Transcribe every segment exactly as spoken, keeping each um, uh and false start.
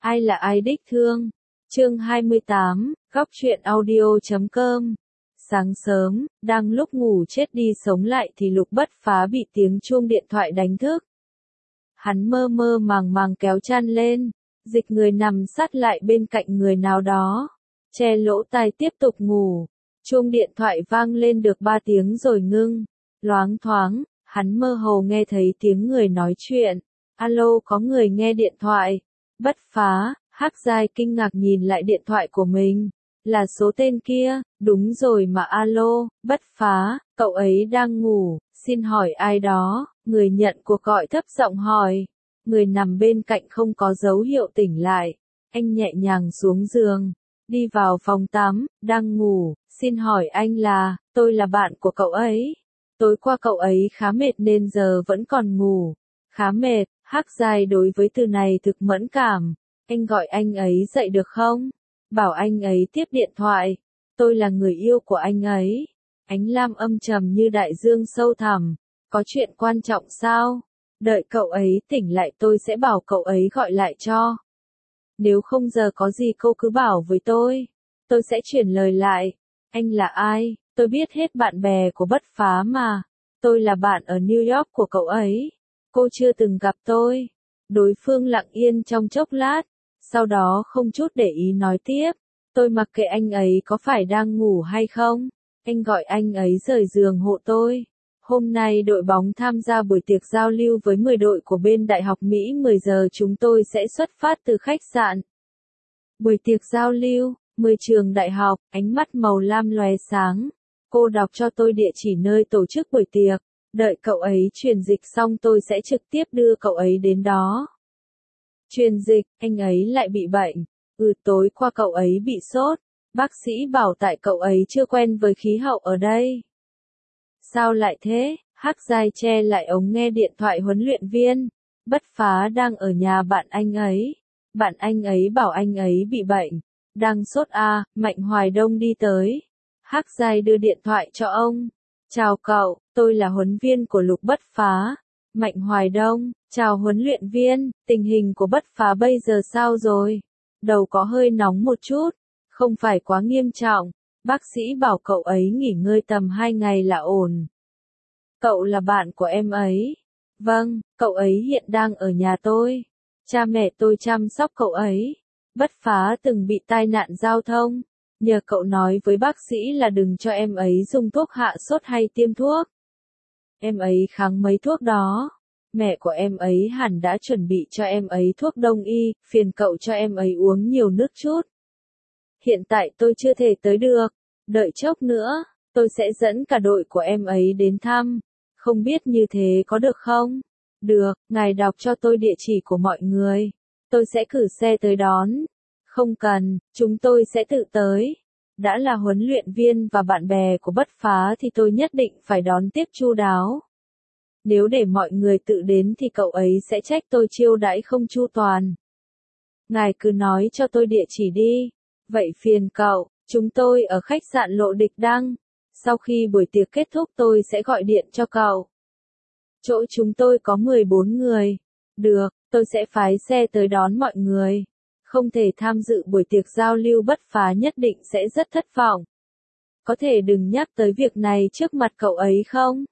Ai là ai đích thương? Chương hai mươi tám, góc truyện audio chấm com. Sáng sớm, đang lúc ngủ chết đi sống lại thì Lục Bất Phá bị tiếng chuông điện thoại đánh thức. Hắn mơ mơ màng màng kéo chăn lên, dịch người nằm sát lại bên cạnh người nào đó, che lỗ tai tiếp tục ngủ. Chuông điện thoại vang lên được ba tiếng rồi ngưng, loáng thoáng, hắn mơ hồ nghe thấy tiếng người nói chuyện. Alo, có người nghe điện thoại. Bất Phá, Hắc Giai kinh ngạc nhìn lại điện thoại của mình. Là số tên kia, đúng rồi mà. Alo, Bất Phá, cậu ấy đang ngủ, xin hỏi ai đó? Người nhận cuộc gọi thấp giọng hỏi. Người nằm bên cạnh không có dấu hiệu tỉnh lại. Anh nhẹ nhàng xuống giường, đi vào phòng tắm, đang ngủ. Xin hỏi anh là, tôi là bạn của cậu ấy. Tối qua cậu ấy khá mệt nên giờ vẫn còn ngủ. Khá mệt, Hắc Giai đối với từ này thực mẫn cảm. Anh gọi anh ấy dậy được không? Bảo anh ấy tiếp điện thoại. Tôi là người yêu của anh ấy. Ánh lam âm trầm như đại dương sâu thẳm. Có chuyện quan trọng sao? Đợi cậu ấy tỉnh lại tôi sẽ bảo cậu ấy gọi lại cho. Nếu không giờ có gì cô cứ bảo với tôi. Tôi sẽ chuyển lời lại. Anh là ai? Tôi biết hết bạn bè của Bất Phá mà. Tôi là bạn ở New York của cậu ấy. Cô chưa từng gặp tôi. Đối phương lặng yên trong chốc lát, sau đó không chút để ý nói tiếp. Tôi mặc kệ anh ấy có phải đang ngủ hay không. Anh gọi anh ấy rời giường hộ tôi. Hôm nay đội bóng tham gia buổi tiệc giao lưu với mười đội của bên Đại học Mỹ. mười giờ chúng tôi sẽ xuất phát từ khách sạn. Buổi tiệc giao lưu, mười trường đại học, ánh mắt màu lam lóe sáng. Cô đọc cho tôi địa chỉ nơi tổ chức buổi tiệc. Đợi cậu ấy truyền dịch xong tôi sẽ trực tiếp đưa cậu ấy đến đó. Truyền dịch, anh ấy lại bị bệnh. Ừ, tối qua cậu ấy bị sốt. Bác sĩ bảo tại cậu ấy chưa quen với khí hậu ở đây. Sao lại thế? Hắc Giai che lại ống nghe điện thoại huấn luyện viên. Bất Phá đang ở nhà bạn anh ấy. Bạn anh ấy bảo anh ấy bị bệnh. Đang sốt à, Mạnh Hoài Đông đi tới. Hắc Giai đưa điện thoại cho ông. Chào cậu, tôi là huấn viên của Lục Bất Phá. Mạnh Hoài Đông, chào huấn luyện viên, tình hình của Bất Phá bây giờ sao rồi? Đầu có hơi nóng một chút, không phải quá nghiêm trọng. Bác sĩ bảo cậu ấy nghỉ ngơi tầm hai ngày là ổn. Cậu là bạn của em ấy. Vâng, cậu ấy hiện đang ở nhà tôi. Cha mẹ tôi chăm sóc cậu ấy. Bất Phá từng bị tai nạn giao thông. Nhờ cậu nói với bác sĩ là đừng cho em ấy dùng thuốc hạ sốt hay tiêm thuốc. Em ấy kháng mấy thuốc đó. Mẹ của em ấy hẳn đã chuẩn bị cho em ấy thuốc đông y, phiền cậu cho em ấy uống nhiều nước chút. Hiện tại tôi chưa thể tới được. Đợi chốc nữa, tôi sẽ dẫn cả đội của em ấy đến thăm. Không biết như thế có được không? Được, ngài đọc cho tôi địa chỉ của mọi người. Tôi sẽ cử xe tới đón. Không cần, chúng tôi sẽ tự tới. Đã là huấn luyện viên và bạn bè của Bất Phá thì tôi nhất định phải đón tiếp chu đáo. Nếu để mọi người tự đến thì cậu ấy sẽ trách tôi chiêu đãi không chu toàn. Ngài cứ nói cho tôi địa chỉ đi. Vậy phiền cậu, chúng tôi ở khách sạn Lộ Địch Đăng. Sau khi buổi tiệc kết thúc tôi sẽ gọi điện cho cậu. Chỗ chúng tôi có mười bốn người. Được, tôi sẽ phái xe tới đón mọi người. Không thể tham dự buổi tiệc giao lưu. Bất Phá nhất định sẽ rất thất vọng. Có thể đừng nhắc tới việc này trước mặt cậu ấy không?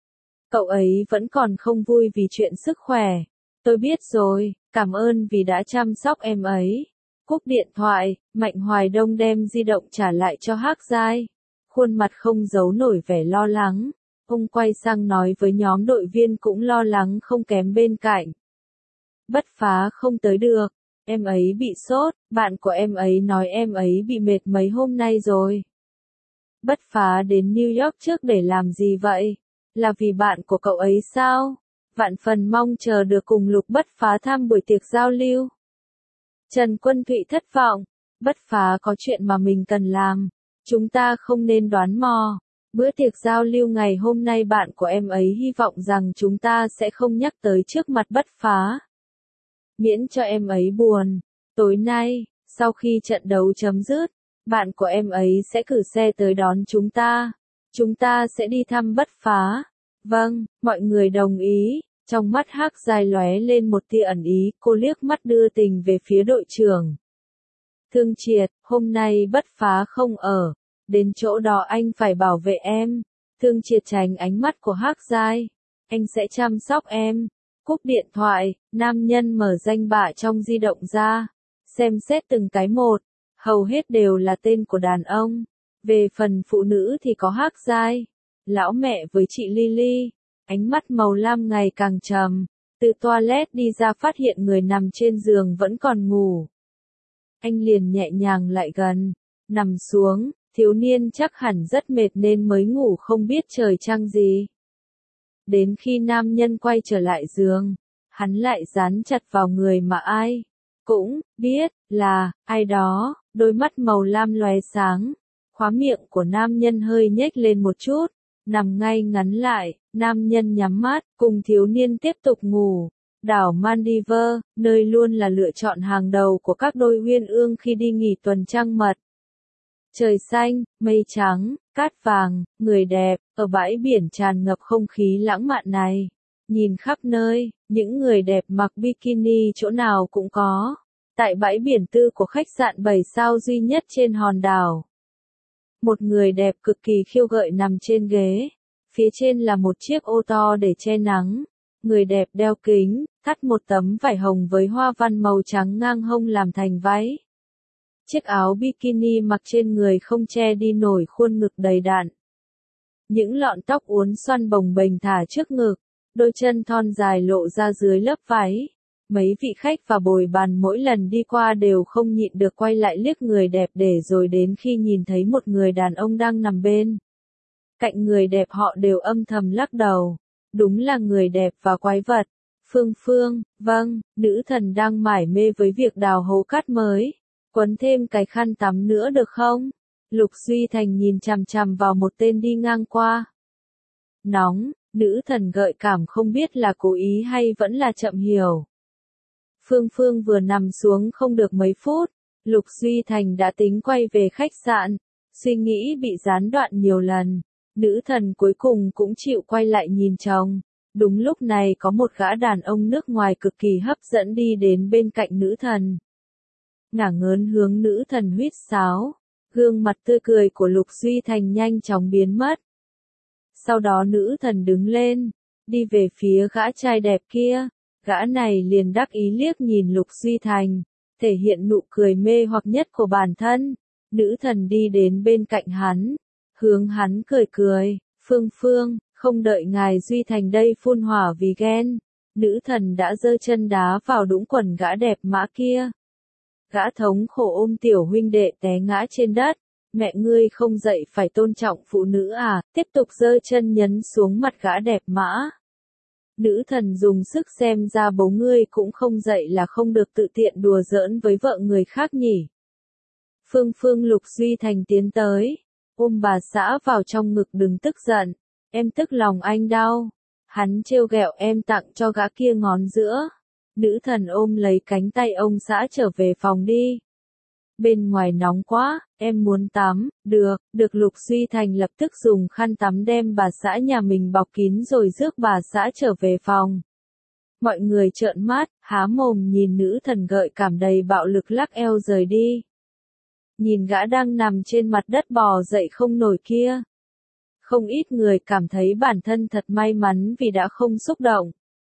Cậu ấy vẫn còn không vui vì chuyện sức khỏe. Tôi biết rồi, cảm ơn vì đã chăm sóc em ấy. Cúp điện thoại, Mạnh Hoài Đông đem di động trả lại cho Hắc Giai. Khuôn mặt không giấu nổi vẻ lo lắng. Ông quay sang nói với nhóm đội viên cũng lo lắng không kém bên cạnh. Bất Phá không tới được. Em ấy bị sốt, bạn của em ấy nói em ấy bị mệt mấy hôm nay rồi. Bất Phá đến New York trước để làm gì vậy? Là vì bạn của cậu ấy sao? Vạn phần mong chờ được cùng Lục Bất Phá tham buổi tiệc giao lưu. Trần Quân Thụy thất vọng. Bất Phá có chuyện mà mình cần làm. Chúng ta không nên đoán mò. Bữa tiệc giao lưu ngày hôm nay bạn của em ấy hy vọng rằng chúng ta sẽ không nhắc tới trước mặt Bất Phá. Miễn cho em ấy buồn. Tối nay, sau khi trận đấu chấm dứt, bạn của em ấy sẽ cử xe tới đón chúng ta. Chúng ta sẽ đi thăm Bất Phá. Vâng, mọi người đồng ý. Trong mắt Hắc Giai lóe lên một tia ẩn ý, cô liếc mắt đưa tình về phía đội trưởng. Thương Triệt, hôm nay Bất Phá không ở, đến chỗ đó anh phải bảo vệ em. Thương Triệt tránh ánh mắt của Hắc Giai. Anh sẽ chăm sóc em. Cúp điện thoại, nam nhân mở danh bạ trong di động ra. Xem xét từng cái một, hầu hết đều là tên của đàn ông. Về phần phụ nữ thì có Hắc Giai, lão mẹ với chị Lily. Ánh mắt màu lam ngày càng trầm, từ toilet đi ra phát hiện người nằm trên giường vẫn còn ngủ. Anh liền nhẹ nhàng lại gần, nằm xuống, thiếu niên chắc hẳn rất mệt nên mới ngủ không biết trời trăng gì. Đến khi nam nhân quay trở lại giường, hắn lại dán chặt vào người mà ai cũng biết là ai đó, đôi mắt màu lam lóe sáng, khóe miệng của nam nhân hơi nhếch lên một chút, nằm ngay ngắn lại, nam nhân nhắm mắt, cùng thiếu niên tiếp tục ngủ. Đảo Maldives, nơi luôn là lựa chọn hàng đầu của các đôi uyên ương khi đi nghỉ tuần trăng mật. Trời xanh, mây trắng, cát vàng, người đẹp, ở bãi biển tràn ngập không khí lãng mạn này. Nhìn khắp nơi, những người đẹp mặc bikini chỗ nào cũng có. Tại bãi biển tư của khách sạn bảy sao duy nhất trên hòn đảo. Một người đẹp cực kỳ khiêu gợi nằm trên ghế. Phía trên là một chiếc ô to để che nắng. Người đẹp đeo kính, thắt một tấm vải hồng với hoa văn màu trắng ngang hông làm thành váy. Chiếc áo bikini mặc trên người không che đi nổi khuôn ngực đầy đặn. Những lọn tóc uốn xoăn bồng bềnh thả trước ngực, đôi chân thon dài lộ ra dưới lớp váy. Mấy vị khách và bồi bàn mỗi lần đi qua đều không nhịn được quay lại liếc người đẹp để rồi đến khi nhìn thấy một người đàn ông đang nằm bên cạnh người đẹp họ đều âm thầm lắc đầu. Đúng là người đẹp và quái vật. Phương Phương, vâng, nữ thần đang mải mê với việc đào hố cát mới. Quấn thêm cái khăn tắm nữa được không? Lục Duy Thành nhìn chằm chằm vào một tên đi ngang qua. Nóng, nữ thần gợi cảm không biết là cố ý hay vẫn là chậm hiểu. Phương Phương vừa nằm xuống không được mấy phút, Lục Duy Thành đã tính quay về khách sạn. Suy nghĩ bị gián đoạn nhiều lần. Nữ thần cuối cùng cũng chịu quay lại nhìn chồng. Đúng lúc này có một gã đàn ông nước ngoài cực kỳ hấp dẫn đi đến bên cạnh nữ thần. Ngả ngớn hướng nữ thần huýt sáo. Gương mặt tươi cười của Lục Duy Thành nhanh chóng biến mất. Sau đó nữ thần đứng lên, đi về phía gã trai đẹp kia. Gã này liền đắc ý liếc nhìn Lục Duy Thành, thể hiện nụ cười mê hoặc nhất của bản thân. Nữ thần đi đến bên cạnh hắn, hướng hắn cười cười. Phương Phương, không đợi ngài Duy Thành đây phun hỏa vì ghen, nữ thần đã giơ chân đá vào đũng quần gã đẹp mã kia. Gã thống khổ ôm tiểu huynh đệ té ngã trên đất. Mẹ ngươi không dạy phải tôn trọng phụ nữ à? Tiếp tục giơ chân nhấn xuống mặt gã đẹp mã. Nữ thần dùng sức xem ra bố ngươi cũng không dạy là không được tự tiện đùa giỡn với vợ người khác nhỉ. Phương Phương Lục Duy Thành tiến tới, ôm bà xã vào trong ngực. Đừng tức giận, em tức lòng anh đau. Hắn trêu ghẹo em tặng cho gã kia ngón giữa. Nữ thần ôm lấy cánh tay ông xã trở về phòng đi. Bên ngoài nóng quá, em muốn tắm. Được, được. Lục Duy Thành lập tức dùng khăn tắm đem bà xã nhà mình bọc kín rồi rước bà xã trở về phòng. Mọi người trợn mắt, há mồm nhìn nữ thần gợi cảm đầy bạo lực lắc eo rời đi. Nhìn gã đang nằm trên mặt đất bò dậy không nổi kia. Không ít người cảm thấy bản thân thật may mắn vì đã không xúc động.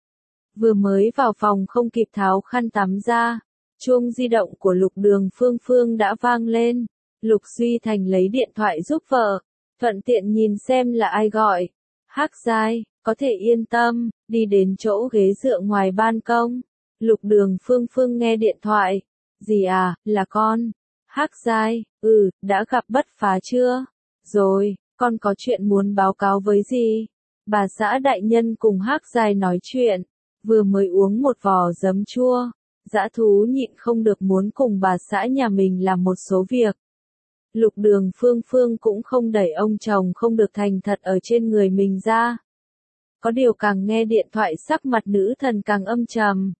Vừa mới vào phòng không kịp tháo khăn tắm ra, chuông di động của Lục Đường Phương Phương đã vang lên. Lục Duy Thành lấy điện thoại giúp vợ, thuận tiện nhìn xem là ai gọi. Hắc Giai, có thể yên tâm, đi đến chỗ ghế dựa ngoài ban công. Lục Đường Phương Phương nghe điện thoại. Gì à, là con. Hắc Giai, ừ, đã gặp Bất Phá chưa? Rồi, con có chuyện muốn báo cáo với gì? Bà xã đại nhân cùng Hắc Giai nói chuyện, vừa mới uống một vò giấm chua. Dã thú nhịn không được muốn cùng bà xã nhà mình làm một số việc. Lục Đường Phương Phương cũng không đẩy ông chồng không được thành thật ở trên người mình ra. Có điều càng nghe điện thoại sắc mặt nữ thần càng âm trầm.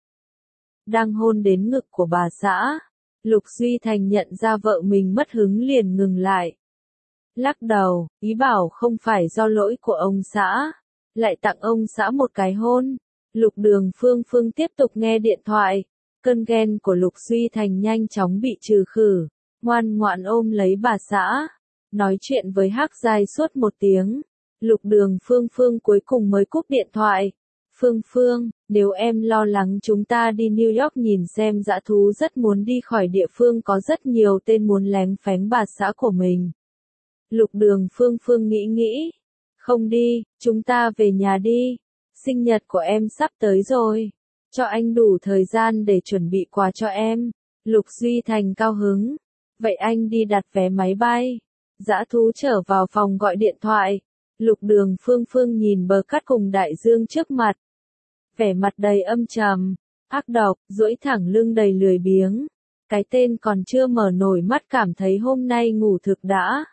Đang hôn đến ngực của bà xã, Lục Duy Thành nhận ra vợ mình mất hứng liền ngừng lại. Lắc đầu, ý bảo không phải do lỗi của ông xã, lại tặng ông xã một cái hôn. Lục Đường Phương Phương tiếp tục nghe điện thoại. Cơn ghen của Lục Duy Thành nhanh chóng bị trừ khử. Ngoan ngoãn ôm lấy bà xã. Nói chuyện với Hắc Giai suốt một tiếng. Lục Đường Phương Phương cuối cùng mới cúp điện thoại. Phương Phương, nếu em lo lắng chúng ta đi New York nhìn xem dã thú rất muốn đi khỏi địa phương có rất nhiều tên muốn lén phén bà xã của mình. Lục Đường Phương Phương nghĩ nghĩ. Không đi, chúng ta về nhà đi. Sinh nhật của em sắp tới rồi. Cho anh đủ thời gian để chuẩn bị quà cho em. Lục Duy Thành cao hứng. Vậy anh đi đặt vé máy bay. Dã thú trở vào phòng gọi điện thoại. Lục Đường Phương Phương nhìn bờ cát cùng đại dương trước mặt. Vẻ mặt đầy âm trầm, ác độc, duỗi thẳng lưng đầy lười biếng. Cái tên còn chưa mở nổi mắt cảm thấy hôm nay ngủ thực đã.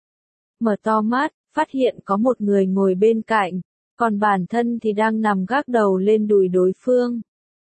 Mở to mắt, phát hiện có một người ngồi bên cạnh, còn bản thân thì đang nằm gác đầu lên đùi đối phương.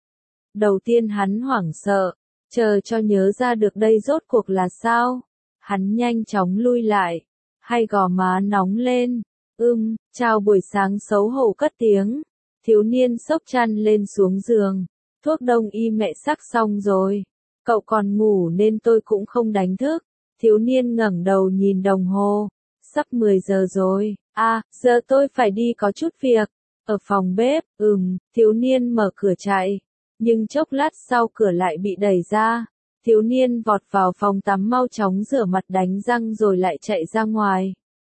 Đầu tiên hắn hoảng sợ, chờ cho nhớ ra được đây rốt cuộc là sao. Hắn nhanh chóng lui lại, hai gò má nóng lên. Ưm, chào buổi sáng xấu hổ cất tiếng. Thiếu niên xốc chăn lên xuống giường. Thuốc đông y mẹ sắc xong rồi. Cậu còn ngủ nên tôi cũng không đánh thức. Thiếu niên ngẩng đầu nhìn đồng hồ. Sắp mười giờ rồi. À, giờ tôi phải đi có chút việc. Ở phòng bếp, ừm, thiếu niên mở cửa chạy. Nhưng chốc lát sau cửa lại bị đẩy ra. Thiếu niên vọt vào phòng tắm mau chóng rửa mặt đánh răng rồi lại chạy ra ngoài.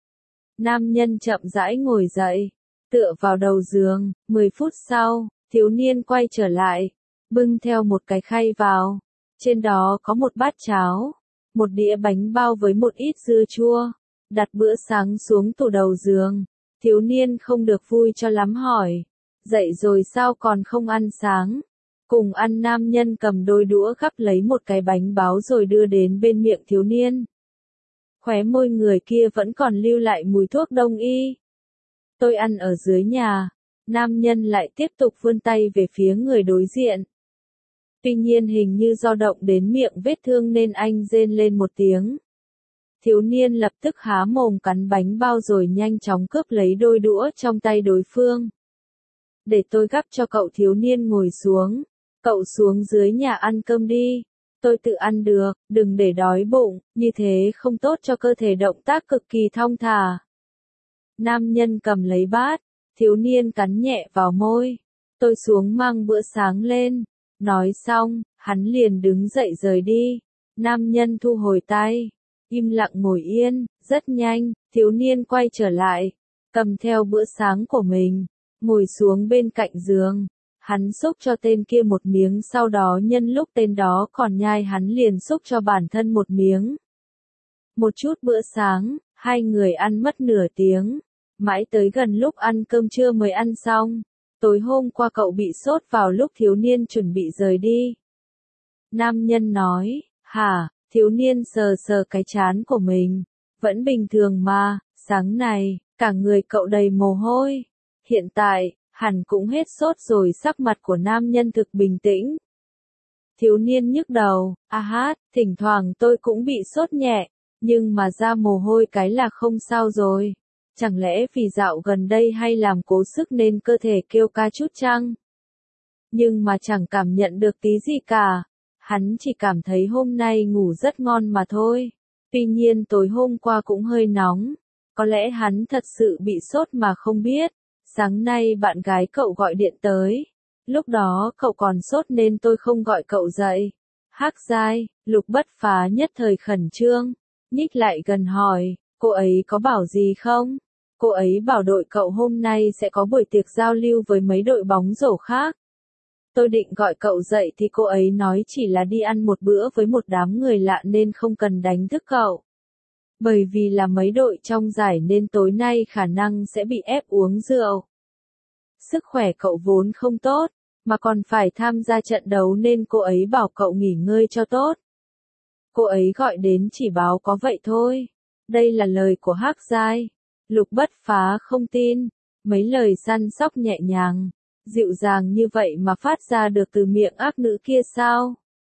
Nam nhân chậm rãi ngồi dậy, tựa vào đầu giường. Mười phút sau, thiếu niên quay trở lại, bưng theo một cái khay vào. Trên đó có một bát cháo, một đĩa bánh bao với một ít dưa chua. Đặt bữa sáng xuống tủ đầu giường. Thiếu niên không được vui cho lắm hỏi. Dậy rồi sao còn không ăn sáng? Cùng ăn. Nam nhân cầm đôi đũa gắp lấy một cái bánh bao rồi đưa đến bên miệng thiếu niên. Khóe môi người kia vẫn còn lưu lại mùi thuốc đông y. Tôi ăn ở dưới nhà. Nam nhân lại tiếp tục vươn tay về phía người đối diện. Tuy nhiên hình như do động đến miệng vết thương nên anh rên lên một tiếng. Thiếu niên lập tức há mồm cắn bánh bao rồi nhanh chóng cướp lấy đôi đũa trong tay đối phương. Để tôi gắp cho cậu. Thiếu niên ngồi xuống. Cậu xuống dưới nhà ăn cơm đi. Tôi tự ăn được, đừng để đói bụng, như thế không tốt cho cơ thể. Động tác cực kỳ thong thả. Nam nhân cầm lấy bát, thiếu niên cắn nhẹ vào môi. Tôi xuống mang bữa sáng lên. Nói xong, hắn liền đứng dậy rời đi. Nam nhân thu hồi tay, im lặng ngồi yên. Rất nhanh, thiếu niên quay trở lại, cầm theo bữa sáng của mình, ngồi xuống bên cạnh giường. Hắn xúc cho tên kia một miếng, sau đó nhân lúc tên đó còn nhai hắn liền xúc cho bản thân một miếng. Một chút bữa sáng, hai người ăn mất nửa tiếng, mãi tới gần lúc ăn cơm trưa mới ăn xong. Tối hôm qua cậu bị sốt vào lúc thiếu niên chuẩn bị rời đi. Nam nhân nói, hả? Thiếu niên sờ sờ cái trán của mình. Vẫn bình thường mà, sáng này, cả người cậu đầy mồ hôi. Hiện tại, hẳn cũng hết sốt rồi. Sắc mặt của nam nhân thực bình tĩnh. Thiếu niên nhức đầu, a hát, thỉnh thoảng tôi cũng bị sốt nhẹ, nhưng mà ra mồ hôi cái là không sao rồi. Chẳng lẽ vì dạo gần đây hay làm cố sức nên cơ thể kêu ca chút chăng? Nhưng mà chẳng cảm nhận được tí gì cả. Hắn chỉ cảm thấy hôm nay ngủ rất ngon mà thôi. Tuy nhiên tối hôm qua cũng hơi nóng. Có lẽ hắn thật sự bị sốt mà không biết. Sáng nay bạn gái cậu gọi điện tới. Lúc đó cậu còn sốt nên tôi không gọi cậu dậy. Hắc Giai, Lục Bất Phá nhất thời khẩn trương. Nhích lại gần hỏi, cô ấy có bảo gì không? Cô ấy bảo đội cậu hôm nay sẽ có buổi tiệc giao lưu với mấy đội bóng rổ khác. Tôi định gọi cậu dậy thì cô ấy nói chỉ là đi ăn một bữa với một đám người lạ nên không cần đánh thức cậu. Bởi vì là mấy đội trong giải nên tối nay khả năng sẽ bị ép uống rượu. Sức khỏe cậu vốn không tốt, mà còn phải tham gia trận đấu nên cô ấy bảo cậu nghỉ ngơi cho tốt. Cô ấy gọi đến chỉ báo có vậy thôi. Đây là lời của Hắc Giai. Lục Bất Phá không tin. Mấy lời săn sóc nhẹ nhàng, dịu dàng như vậy mà phát ra được từ miệng ác nữ kia sao?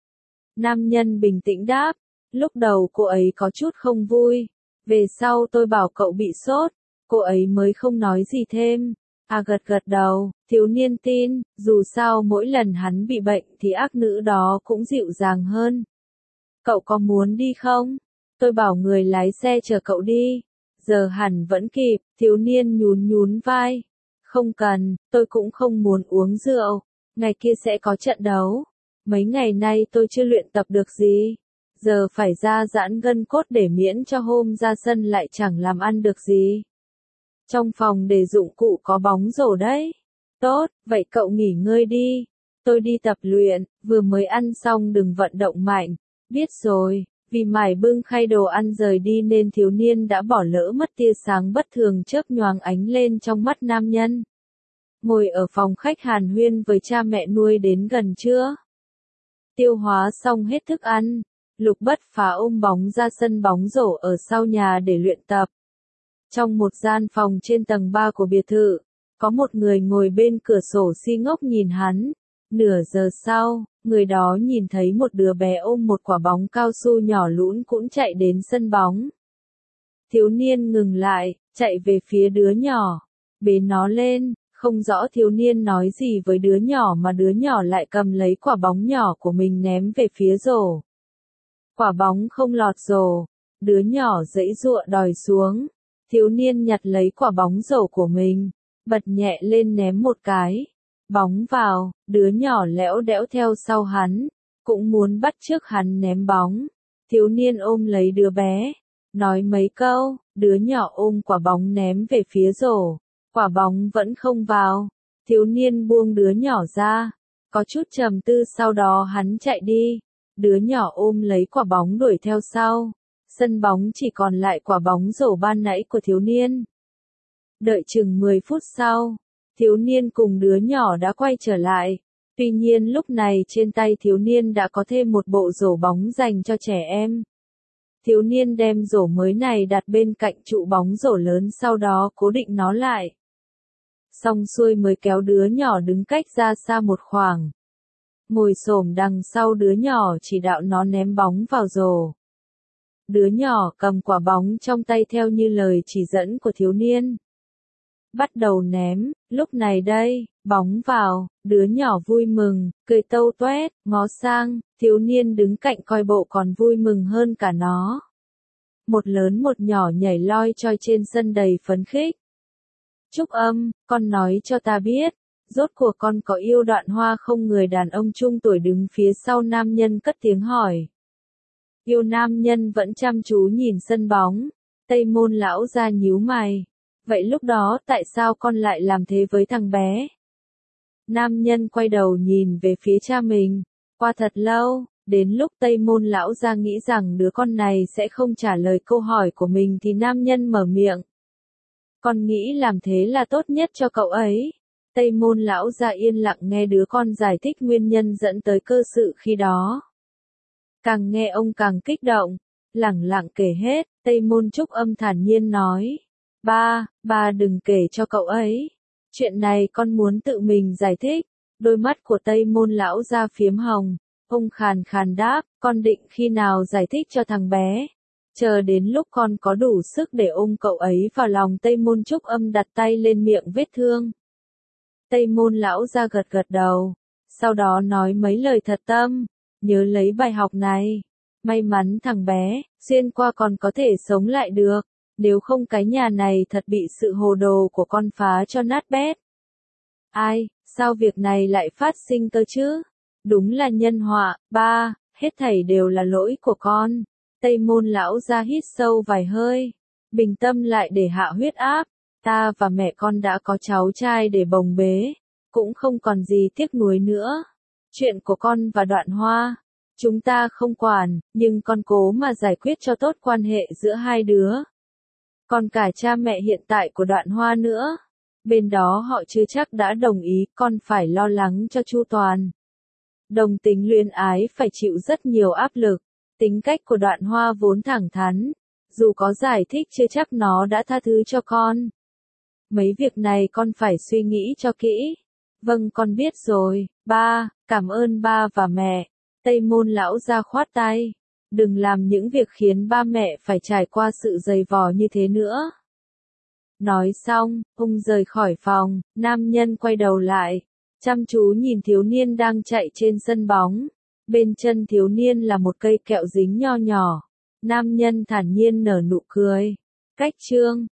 Nam nhân bình tĩnh đáp. Lúc đầu cô ấy có chút không vui. Về sau tôi bảo cậu bị sốt, cô ấy mới không nói gì thêm. À gật gật đầu, thiếu niên tin, dù sao mỗi lần hắn bị bệnh thì ác nữ đó cũng dịu dàng hơn. Cậu có muốn đi không? Tôi bảo người lái xe chở cậu đi. Giờ hẳn vẫn kịp, thiếu niên nhún nhún vai. Không cần, tôi cũng không muốn uống rượu. Ngày kia sẽ có trận đấu. Mấy ngày nay tôi chưa luyện tập được gì. Giờ phải ra giãn gân cốt để miễn cho hôm ra sân lại chẳng làm ăn được gì. Trong phòng để dụng cụ có bóng rổ đấy. Tốt, vậy cậu nghỉ ngơi đi. Tôi đi tập luyện, vừa mới ăn xong đừng vận động mạnh. Biết rồi, vì mải bưng khay đồ ăn rời đi nên thiếu niên đã bỏ lỡ mất tia sáng bất thường chớp nhoáng ánh lên trong mắt nam nhân. Ngồi ở phòng khách hàn huyên với cha mẹ nuôi đến gần trưa. Tiêu hóa xong hết thức ăn, Lục Bất Phá ôm bóng ra sân bóng rổ ở sau nhà để luyện tập. Trong một gian phòng trên tầng ba của biệt thự, có một người ngồi bên cửa sổ si ngốc nhìn hắn. Nửa giờ sau, người đó nhìn thấy một đứa bé ôm một quả bóng cao su nhỏ lũn cũng chạy đến sân bóng. Thiếu niên ngừng lại, chạy về phía đứa nhỏ, bế nó lên, không rõ thiếu niên nói gì với đứa nhỏ mà đứa nhỏ lại cầm lấy quả bóng nhỏ của mình ném về phía rổ. Quả bóng không lọt rổ, đứa nhỏ giãy giụa đòi xuống. Thiếu niên nhặt lấy quả bóng rổ của mình, bật nhẹ lên ném một cái. Bóng vào, đứa nhỏ lẽo đẽo theo sau hắn, cũng muốn bắt chước hắn ném bóng. Thiếu niên ôm lấy đứa bé, nói mấy câu, đứa nhỏ ôm quả bóng ném về phía rổ. Quả bóng vẫn không vào. Thiếu niên buông đứa nhỏ ra, có chút trầm tư sau đó hắn chạy đi. Đứa nhỏ ôm lấy quả bóng đuổi theo sau. Sân bóng chỉ còn lại quả bóng rổ ban nãy của thiếu niên. Đợi chừng mười phút sau, thiếu niên cùng đứa nhỏ đã quay trở lại. Tuy nhiên lúc này trên tay thiếu niên đã có thêm một bộ rổ bóng dành cho trẻ em. Thiếu niên đem rổ mới này đặt bên cạnh trụ bóng rổ lớn sau đó cố định nó lại. Xong xuôi mới kéo đứa nhỏ đứng cách ra xa một khoảng. Ngồi xổm đằng sau đứa nhỏ chỉ đạo nó ném bóng vào rổ. Đứa nhỏ cầm quả bóng trong tay theo như lời chỉ dẫn của thiếu niên. Bắt đầu ném, lúc này đây, bóng vào, đứa nhỏ vui mừng, cười tâu toét, ngó sang, thiếu niên đứng cạnh coi bộ còn vui mừng hơn cả nó. Một lớn một nhỏ nhảy loi choi trên sân đầy phấn khích. Trúc Âm, con nói cho ta biết, rốt cuộc con có yêu Đoạn Hoa không? Người đàn ông trung tuổi đứng phía sau nam nhân cất tiếng hỏi. Yêu nam nhân vẫn chăm chú nhìn sân bóng, Tây Môn lão ra nhíu mày. Vậy lúc đó tại sao con lại làm thế với thằng bé? Nam nhân quay đầu nhìn về phía cha mình, qua thật lâu, đến lúc Tây Môn lão ra nghĩ rằng đứa con này sẽ không trả lời câu hỏi của mình thì nam nhân mở miệng. Con nghĩ làm thế là tốt nhất cho cậu ấy. Tây Môn lão ra yên lặng nghe đứa con giải thích nguyên nhân dẫn tới cơ sự khi đó. Càng nghe ông càng kích động, lẳng lặng kể hết, Tây Môn Trúc Âm thản nhiên nói. Ba, ba đừng kể cho cậu ấy. Chuyện này con muốn tự mình giải thích. Đôi mắt của Tây Môn lão ra phiếm hồng. Ông khàn khàn đáp, con định khi nào giải thích cho thằng bé. Chờ đến lúc con có đủ sức để ôm cậu ấy vào lòng. Tây Môn Trúc Âm đặt tay lên miệng vết thương. Tây Môn lão ra gật gật đầu. Sau đó nói mấy lời thật tâm. Nhớ lấy bài học này. May mắn thằng bé, xuyên qua còn có thể sống lại được. Nếu không cái nhà này thật bị sự hồ đồ của con phá cho nát bét. Ai, sao việc này lại phát sinh cơ chứ? Đúng là nhân họa. Ba, hết thảy đều là lỗi của con. Tây Môn lão ra hít sâu vài hơi. Bình tâm lại để hạ huyết áp. Ta và mẹ con đã có cháu trai để bồng bế. Cũng không còn gì tiếc nuối nữa. Chuyện của con và Đoạn Hoa, chúng ta không quản, nhưng con cố mà giải quyết cho tốt quan hệ giữa hai đứa. Còn cả cha mẹ hiện tại của Đoạn Hoa nữa. Bên đó họ chưa chắc đã đồng ý, con phải lo lắng cho chu toàn. Đồng tính luyến ái phải chịu rất nhiều áp lực. Tính cách của Đoạn Hoa vốn thẳng thắn. Dù có giải thích chưa chắc nó đã tha thứ cho con. Mấy việc này con phải suy nghĩ cho kỹ. Vâng con biết rồi, ba, cảm ơn ba và mẹ. Tây Môn lão ra khoát tay. Đừng làm những việc khiến ba mẹ phải trải qua sự dày vò như thế nữa. Nói xong, Ung rời khỏi phòng, nam nhân quay đầu lại, chăm chú nhìn thiếu niên đang chạy trên sân bóng. Bên chân thiếu niên là một cây kẹo dính nho nhỏ. Nam nhân thản nhiên nở nụ cười. Cách chương